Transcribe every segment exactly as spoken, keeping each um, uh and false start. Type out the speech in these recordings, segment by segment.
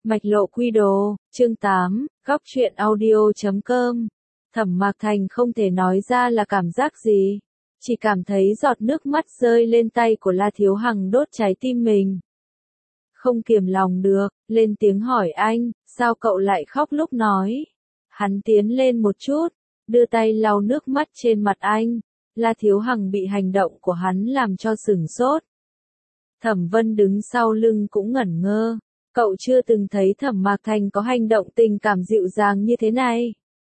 Mạch lộ quy đồ, chương tám, góc truyện audio chấm com. Thẩm Mạc Thành không thể nói ra là cảm giác gì, chỉ cảm thấy giọt nước mắt rơi lên tay của La Thiếu Hằng đốt trái tim mình. Không kiềm lòng được, lên tiếng hỏi anh, sao cậu lại khóc lúc nói. Hắn tiến lên một chút, đưa tay lau nước mắt trên mặt anh. La Thiếu Hằng bị hành động của hắn làm cho sửng sốt. Thẩm Vân đứng sau lưng cũng ngẩn ngơ. Cậu chưa từng thấy Thẩm Mạc Thành có hành động tình cảm dịu dàng như thế này.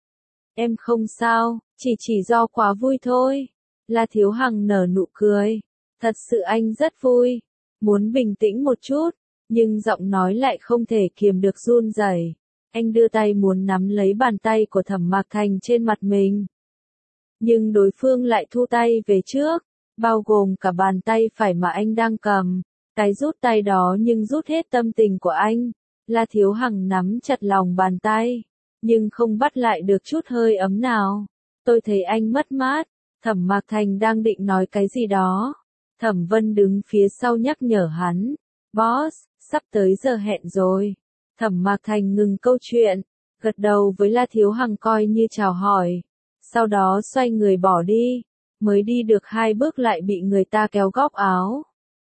Em không sao, chỉ chỉ do quá vui thôi. La Thiếu Hằng nở nụ cười. Thật sự anh rất vui. Muốn bình tĩnh một chút, nhưng giọng nói lại không thể kiềm được run rẩy. Anh đưa tay muốn nắm lấy bàn tay của Thẩm Mạc Thành trên mặt mình. Nhưng đối phương lại thu tay về trước, bao gồm cả bàn tay phải mà anh đang cầm. Cái rút tay đó nhưng rút hết tâm tình của anh. La Thiếu Hằng nắm chặt lòng bàn tay, nhưng không bắt lại được chút hơi ấm nào. Tôi thấy anh mất mát. Thẩm Mạc Thành đang định nói cái gì đó. Thẩm Vân đứng phía sau nhắc nhở hắn. Boss, sắp tới giờ hẹn rồi. Thẩm Mạc Thành ngừng câu chuyện, gật đầu với La Thiếu Hằng coi như chào hỏi. Sau đó xoay người bỏ đi. Mới đi được hai bước lại bị người ta kéo góc áo.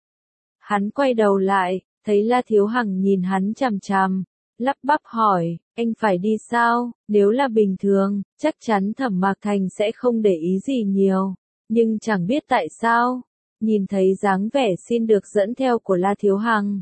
Hắn quay đầu lại, thấy La Thiếu Hằng nhìn hắn chằm chằm, lắp bắp hỏi, anh phải đi sao? Nếu là bình thường, chắc chắn Thẩm Mạc Thành sẽ không để ý gì nhiều, nhưng chẳng biết tại sao, nhìn thấy dáng vẻ xin được dẫn theo của La Thiếu Hằng.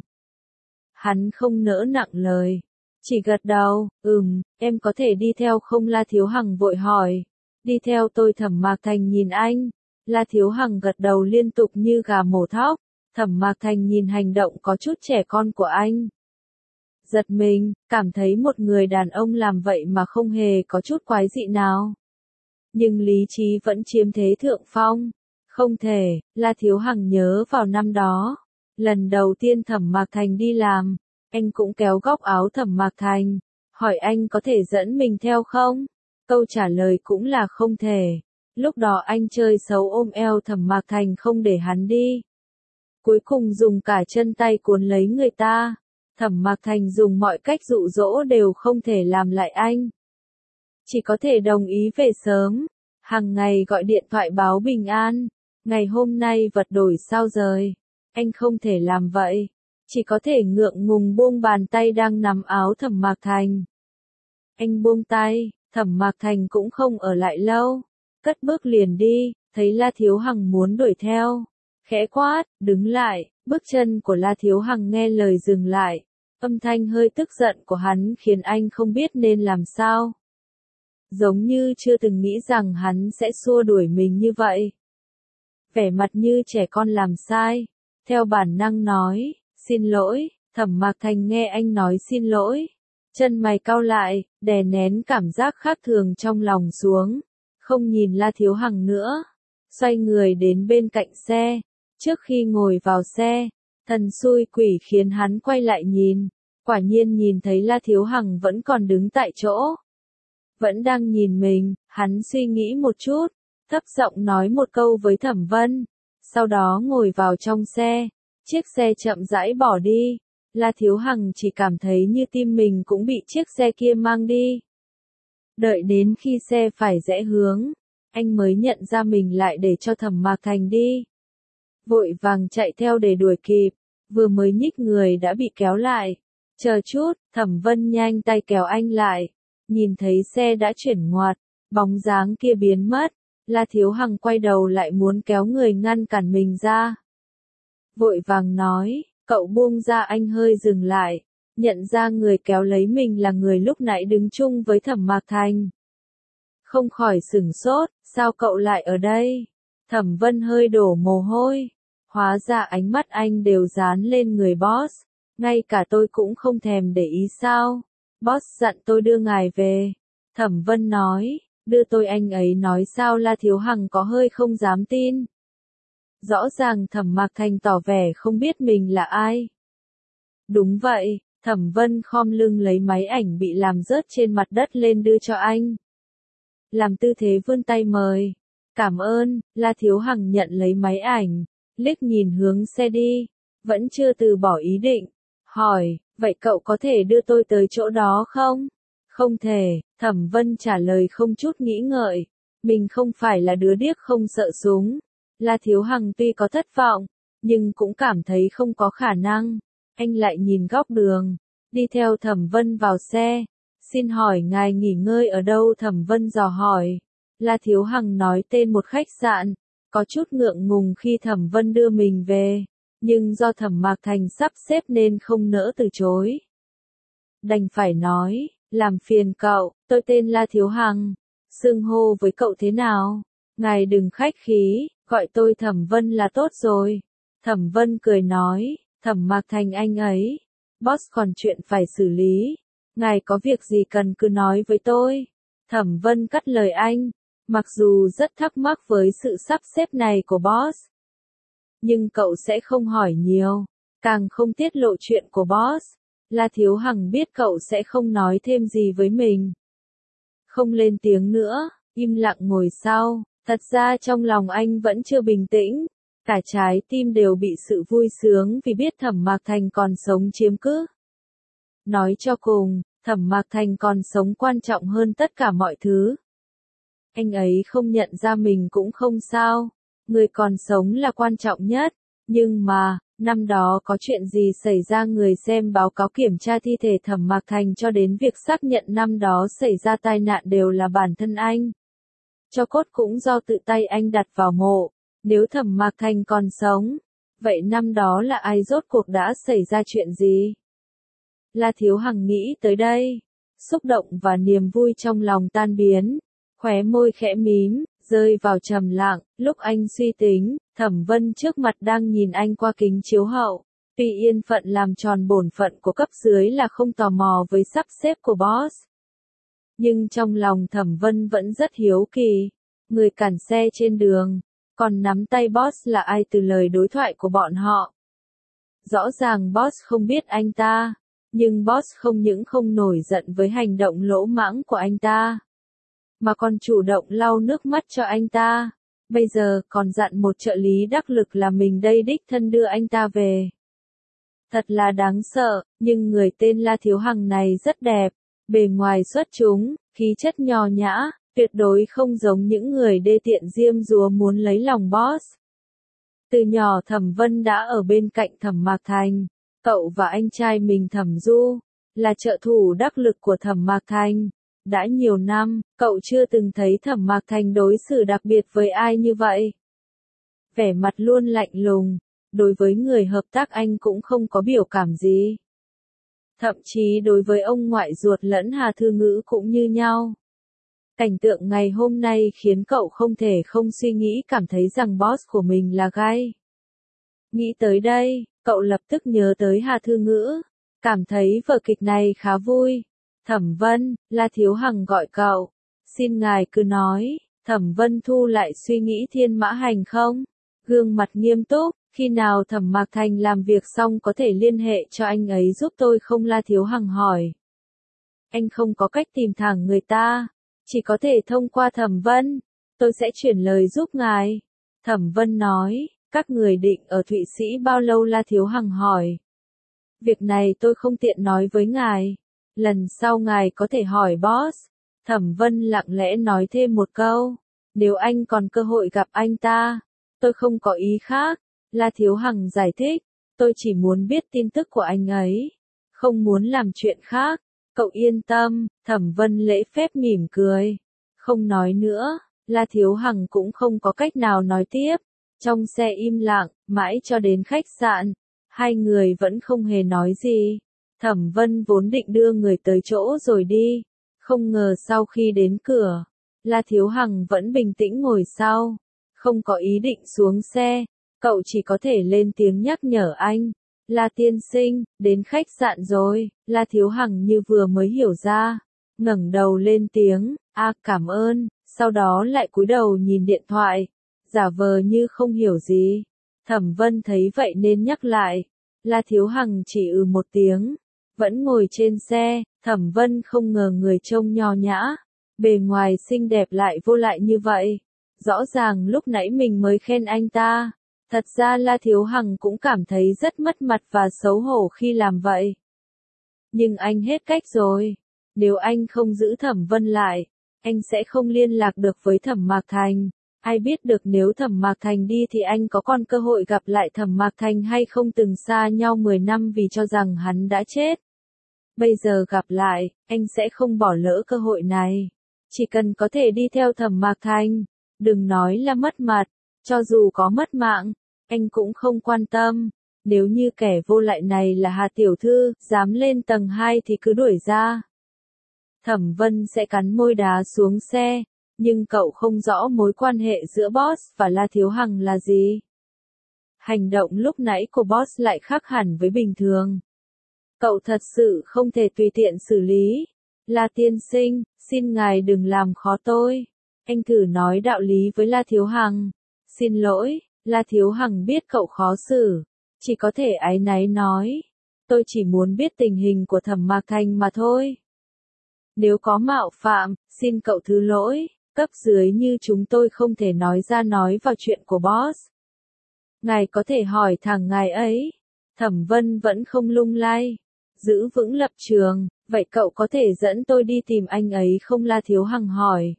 Hắn không nỡ nặng lời, chỉ gật đầu, ừm, em có thể đi theo không? La Thiếu Hằng vội hỏi, đi theo tôi. Thẩm Mạc Thành nhìn anh, La Thiếu Hằng gật đầu liên tục như gà mổ thóc. Thẩm Mạc Thành nhìn hành động có chút trẻ con của anh. Giật mình, cảm thấy một người đàn ông làm vậy mà không hề có chút quái dị nào. Nhưng lý trí vẫn chiếm thế thượng phong. Không thể, La Thiếu Hằng nhớ vào năm đó. Lần đầu tiên Thẩm Mạc Thành đi làm, anh cũng kéo góc áo Thẩm Mạc Thành, hỏi anh có thể dẫn mình theo không? Câu trả lời cũng là không thể. Lúc đó anh chơi xấu ôm eo Thẩm Mạc Thành không để hắn đi. Cuối cùng dùng cả chân tay cuốn lấy người ta. Thẩm Mạc Thành dùng mọi cách dụ dỗ đều không thể làm lại anh. Chỉ có thể đồng ý về sớm. Hàng ngày gọi điện thoại báo bình an. Ngày hôm nay vật đổi sao rời. Anh không thể làm vậy. Chỉ có thể ngượng ngùng buông bàn tay đang nắm áo Thẩm Mạc Thành. Anh buông tay, Thẩm Mạc Thành cũng không ở lại lâu. Cất bước liền đi, thấy La Thiếu Hằng muốn đuổi theo. Khẽ quát, đứng lại. Bước chân của La Thiếu Hằng nghe lời dừng lại. Âm thanh hơi tức giận của hắn khiến anh không biết nên làm sao. Giống như chưa từng nghĩ rằng hắn sẽ xua đuổi mình như vậy. Vẻ mặt như trẻ con làm sai. Theo bản năng nói, xin lỗi. Thẩm Mạc Thành nghe anh nói xin lỗi. Chân mày cau lại, đè nén cảm giác khác thường trong lòng xuống. Không nhìn La Thiếu Hằng nữa. Xoay người đến bên cạnh xe. Trước khi ngồi vào xe, thần xui quỷ khiến hắn quay lại nhìn. Quả nhiên nhìn thấy La Thiếu Hằng vẫn còn đứng tại chỗ. Vẫn đang nhìn mình, hắn suy nghĩ một chút, thấp giọng nói một câu với Thẩm Vân. Sau đó ngồi vào trong xe, chiếc xe chậm rãi bỏ đi. La Thiếu Hằng chỉ cảm thấy như tim mình cũng bị chiếc xe kia mang đi. Đợi đến khi xe phải rẽ hướng, anh mới nhận ra mình lại để cho Thẩm Mạc Thành đi. Vội vàng chạy theo để đuổi kịp, vừa mới nhích người đã bị kéo lại. Chờ chút, Thẩm Vân nhanh tay kéo anh lại. Nhìn thấy xe đã chuyển ngoặt, bóng dáng kia biến mất. La Thiếu Hằng quay đầu lại muốn kéo người ngăn cản mình ra. Vội vàng nói, cậu buông ra. Anh hơi dừng lại, nhận ra người kéo lấy mình là người lúc nãy đứng chung với Thẩm Mạc Thành. Không khỏi sửng sốt, sao cậu lại ở đây? Thẩm Vân hơi đổ mồ hôi. Hóa ra ánh mắt anh đều dán lên người boss. Ngay cả tôi cũng không thèm để ý sao? Boss dặn tôi đưa ngài về. Thẩm Vân nói, đưa tôi anh ấy nói sao? La Thiếu Hằng có hơi không dám tin. Rõ ràng Thẩm Mạc Thành tỏ vẻ không biết mình là ai. Đúng vậy, Thẩm Vân khom lưng lấy máy ảnh bị làm rớt trên mặt đất lên đưa cho anh. Làm tư thế vươn tay mời. Cảm ơn. La Thiếu Hằng nhận lấy máy ảnh, liếc nhìn hướng xe đi, vẫn chưa từ bỏ ý định, hỏi, Vậy cậu có thể đưa tôi tới chỗ đó không? Không thể, Thẩm Vân trả lời không chút nghĩ ngợi. Mình không phải là đứa điếc không sợ súng. La Thiếu Hằng tuy có thất vọng, nhưng cũng cảm thấy không có khả năng. Anh lại nhìn góc đường, đi theo Thẩm Vân vào xe. Xin hỏi ngài nghỉ ngơi ở đâu? Thẩm Vân dò hỏi. La Thiếu Hằng nói tên một khách sạn, có chút ngượng ngùng khi Thẩm Vân đưa mình về, nhưng do Thẩm Mạc Thành sắp xếp nên không nỡ từ chối. Đành phải nói, làm phiền cậu, tôi tên La Thiếu Hằng, xưng hô với cậu thế nào? Ngài đừng khách khí, gọi tôi Thẩm Vân là tốt rồi. Thẩm Vân cười nói, Thẩm Mạc Thành anh ấy, boss còn chuyện phải xử lý, ngài có việc gì cần cứ nói với tôi. Thẩm Vân cắt lời anh, mặc dù rất thắc mắc với sự sắp xếp này của boss, nhưng cậu sẽ không hỏi nhiều, càng không tiết lộ chuyện của boss. La Thiếu Hằng biết cậu sẽ không nói thêm gì với mình. Không lên tiếng nữa, im lặng ngồi sau, thật ra trong lòng anh vẫn chưa bình tĩnh, cả trái tim đều bị sự vui sướng vì biết Thẩm Mạc Thành còn sống chiếm cứ. Nói cho cùng, Thẩm Mạc Thành còn sống quan trọng hơn tất cả mọi thứ. Anh ấy không nhận ra mình cũng không sao, người còn sống là quan trọng nhất, nhưng mà, năm đó có chuyện gì xảy ra? Người xem báo cáo kiểm tra thi thể Thẩm Mạc Thành cho đến việc xác nhận năm đó xảy ra tai nạn đều là bản thân anh. Tro cốt cũng do tự tay anh đặt vào mộ, nếu Thẩm Mạc Thành còn sống, vậy năm đó là ai, rốt cuộc đã xảy ra chuyện gì? La Thiếu Hằng nghĩ tới đây, xúc động và niềm vui trong lòng tan biến, khóe môi khẽ mím, rơi vào trầm lặng. Lúc anh suy tính, Thẩm Vân trước mặt đang nhìn anh qua kính chiếu hậu. Tuy yên phận làm tròn bổn phận của cấp dưới là không tò mò với sắp xếp của boss, nhưng trong lòng Thẩm Vân vẫn rất hiếu kỳ. Người cản xe trên đường, còn nắm tay boss là ai từ lời đối thoại của bọn họ? Rõ ràng boss không biết anh ta, nhưng boss không những không nổi giận với hành động lỗ mãng của anh ta, mà còn chủ động lau nước mắt cho anh ta. Bây giờ còn dặn một trợ lý đắc lực là mình đây đích thân đưa anh ta về. Thật là đáng sợ, nhưng người tên La Thiếu Hằng này rất đẹp, bề ngoài xuất chúng, khí chất nho nhã, tuyệt đối không giống những người đê tiện diêm dúa muốn lấy lòng boss. Từ nhỏ Thẩm Vân đã ở bên cạnh Thẩm Mạc Thành, cậu và anh trai mình Thẩm Du, là trợ thủ đắc lực của Thẩm Mạc Thành. Đã nhiều năm, cậu chưa từng thấy Thẩm Mạc Thành đối xử đặc biệt với ai như vậy. Vẻ mặt luôn lạnh lùng, đối với người hợp tác anh cũng không có biểu cảm gì. Thậm chí đối với ông ngoại ruột lẫn Hà Thư Ngữ cũng như nhau. Cảnh tượng ngày hôm nay khiến cậu không thể không suy nghĩ, cảm thấy rằng boss của mình là gay. Nghĩ tới đây, cậu lập tức nhớ tới Hà Thư Ngữ, cảm thấy vở kịch này khá vui. Thẩm Vân, La Thiếu Hằng gọi cậu. Xin ngài cứ nói. Thẩm Vân thu lại suy nghĩ thiên mã hành không? Gương mặt nghiêm túc, khi nào Thẩm Mạc Thành làm việc xong có thể liên hệ cho anh ấy giúp tôi không? La Thiếu Hằng hỏi. Anh không có cách tìm thẳng người ta, chỉ có thể thông qua Thẩm Vân. Tôi sẽ chuyển lời giúp ngài. Thẩm Vân nói, các người định ở Thụy Sĩ bao lâu? La Thiếu Hằng hỏi. Việc này tôi không tiện nói với ngài. Lần sau ngài có thể hỏi boss. Thẩm Vân lặng lẽ nói thêm một câu. Nếu anh còn cơ hội gặp anh ta, tôi không có ý khác. La Thiếu Hằng giải thích. Tôi chỉ muốn biết tin tức của anh ấy, không muốn làm chuyện khác. Cậu yên tâm. Thẩm Vân lễ phép mỉm cười, không nói nữa. La Thiếu Hằng cũng không có cách nào nói tiếp. Trong xe im lặng, mãi cho đến khách sạn, hai người vẫn không hề nói gì. Thẩm Vân vốn định đưa người tới chỗ rồi đi, không ngờ sau khi đến cửa, La Thiếu Hằng vẫn bình tĩnh ngồi sau, không có ý định xuống xe. Cậu chỉ có thể lên tiếng nhắc nhở anh. La tiên sinh, đến khách sạn rồi. La Thiếu Hằng như vừa mới hiểu ra, ngẩng đầu lên tiếng, a à, cảm ơn, sau đó lại cúi đầu nhìn điện thoại, giả vờ như không hiểu gì. Thẩm Vân thấy vậy nên nhắc lại. La Thiếu Hằng chỉ ừ một tiếng, vẫn ngồi trên xe. Thẩm Vân không ngờ người trông nho nhã, bề ngoài xinh đẹp lại vô lại như vậy. Rõ ràng lúc nãy mình mới khen anh ta. Thật ra La Thiếu Hằng cũng cảm thấy rất mất mặt và xấu hổ khi làm vậy. Nhưng anh hết cách rồi. Nếu anh không giữ Thẩm Vân lại, anh sẽ không liên lạc được với Thẩm Mạc Thành. Ai biết được nếu Thẩm Mạc Thành đi thì anh có còn cơ hội gặp lại Thẩm Mạc Thành hay không, từng xa nhau mười năm vì cho rằng hắn đã chết. Bây giờ gặp lại, anh sẽ không bỏ lỡ cơ hội này. Chỉ cần có thể đi theo Thẩm Mạc Thành, đừng nói là mất mặt, cho dù có mất mạng, anh cũng không quan tâm. Nếu như kẻ vô lại này là Hà tiểu thư, dám lên tầng hai thì cứ đuổi ra. Thẩm Vân sẽ cắn môi đá xuống xe, nhưng cậu không rõ mối quan hệ giữa boss và La Thiếu Hằng là gì. Hành động lúc nãy của boss lại khác hẳn với bình thường. Cậu thật sự không thể tùy tiện xử lý. La tiên sinh, xin ngài đừng làm khó tôi. Anh thử nói đạo lý với La Thiếu Hằng. Xin lỗi, La Thiếu Hằng biết cậu khó xử, chỉ có thể áy náy nói. Tôi chỉ muốn biết tình hình của Thẩm Mạc Thành mà thôi. Nếu có mạo phạm, xin cậu thứ lỗi, cấp dưới như chúng tôi không thể nói ra nói vào chuyện của boss. Ngài có thể hỏi thẳng ngài ấy. Thẩm Vân vẫn không lung lay, giữ vững lập trường, vậy cậu có thể dẫn tôi đi tìm anh ấy không? La Thiếu Hằng hỏi.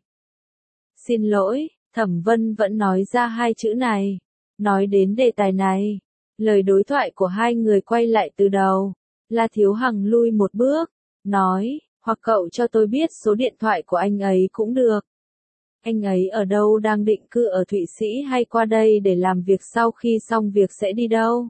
Xin lỗi, Thẩm Vân vẫn nói ra hai chữ này. Nói đến đề tài này, lời đối thoại của hai người quay lại từ đầu. La Thiếu Hằng lui một bước, nói, hoặc cậu cho tôi biết số điện thoại của anh ấy cũng được. Anh ấy ở đâu, đang định cư ở Thụy Sĩ hay qua đây để làm việc, sau khi xong việc sẽ đi đâu?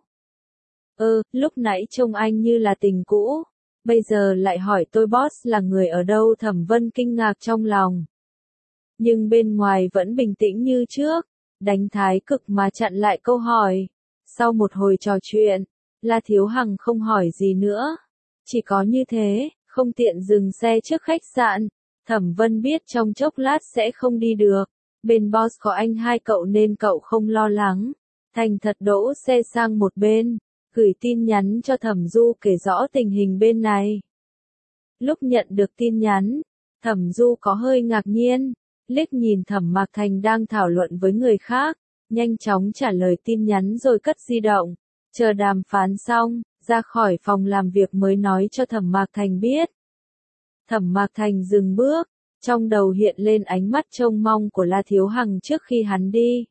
Ơ, lúc nãy trông anh như là tình cũ, bây giờ lại hỏi tôi boss là người ở đâu? Thẩm Vân kinh ngạc trong lòng. Nhưng bên ngoài vẫn bình tĩnh như trước, đánh thái cực mà chặn lại câu hỏi. Sau một hồi trò chuyện, La Thiếu Hằng không hỏi gì nữa. Chỉ có như thế, không tiện dừng xe trước khách sạn. Thẩm Vân biết trong chốc lát sẽ không đi được. Bên boss có anh hai cậu nên cậu không lo lắng. Thành thật đỗ xe sang một bên, gửi tin nhắn cho Thẩm Du kể rõ tình hình bên này. Lúc nhận được tin nhắn, Thẩm Du có hơi ngạc nhiên, liếc nhìn Thẩm Mạc Thành đang thảo luận với người khác, nhanh chóng trả lời tin nhắn rồi cất di động, chờ đàm phán xong, ra khỏi phòng làm việc mới nói cho Thẩm Mạc Thành biết. Thẩm Mạc Thành dừng bước, trong đầu hiện lên ánh mắt trông mong của La Thiếu Hằng trước khi hắn đi.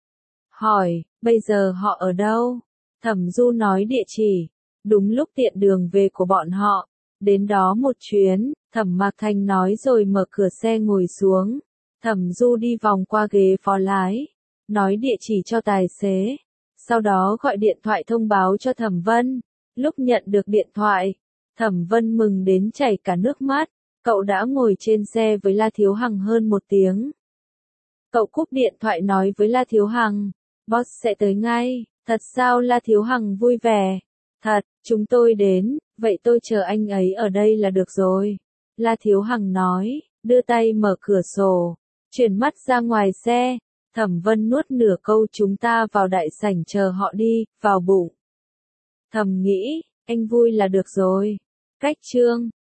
Hỏi, bây giờ họ ở đâu? Thẩm Du nói địa chỉ, đúng lúc tiện đường về của bọn họ, đến đó một chuyến. Thẩm Mạc Thành nói rồi mở cửa xe ngồi xuống. Thẩm Du đi vòng qua ghế phó lái, nói địa chỉ cho tài xế, sau đó gọi điện thoại thông báo cho Thẩm Vân. Lúc nhận được điện thoại, Thẩm Vân mừng đến chảy cả nước mắt, cậu đã ngồi trên xe với La Thiếu Hằng hơn một tiếng. Cậu cúp điện thoại nói với La Thiếu Hằng, boss sẽ tới ngay. Thật sao? La Thiếu Hằng vui vẻ. Thật, chúng tôi đến, vậy tôi chờ anh ấy ở đây là được rồi. La Thiếu Hằng nói, đưa tay mở cửa sổ, chuyển mắt ra ngoài xe. Thẩm Vân nuốt nửa câu chúng ta vào đại sảnh chờ họ đi, vào bụng. Thầm nghĩ, anh vui là được rồi. Cách chương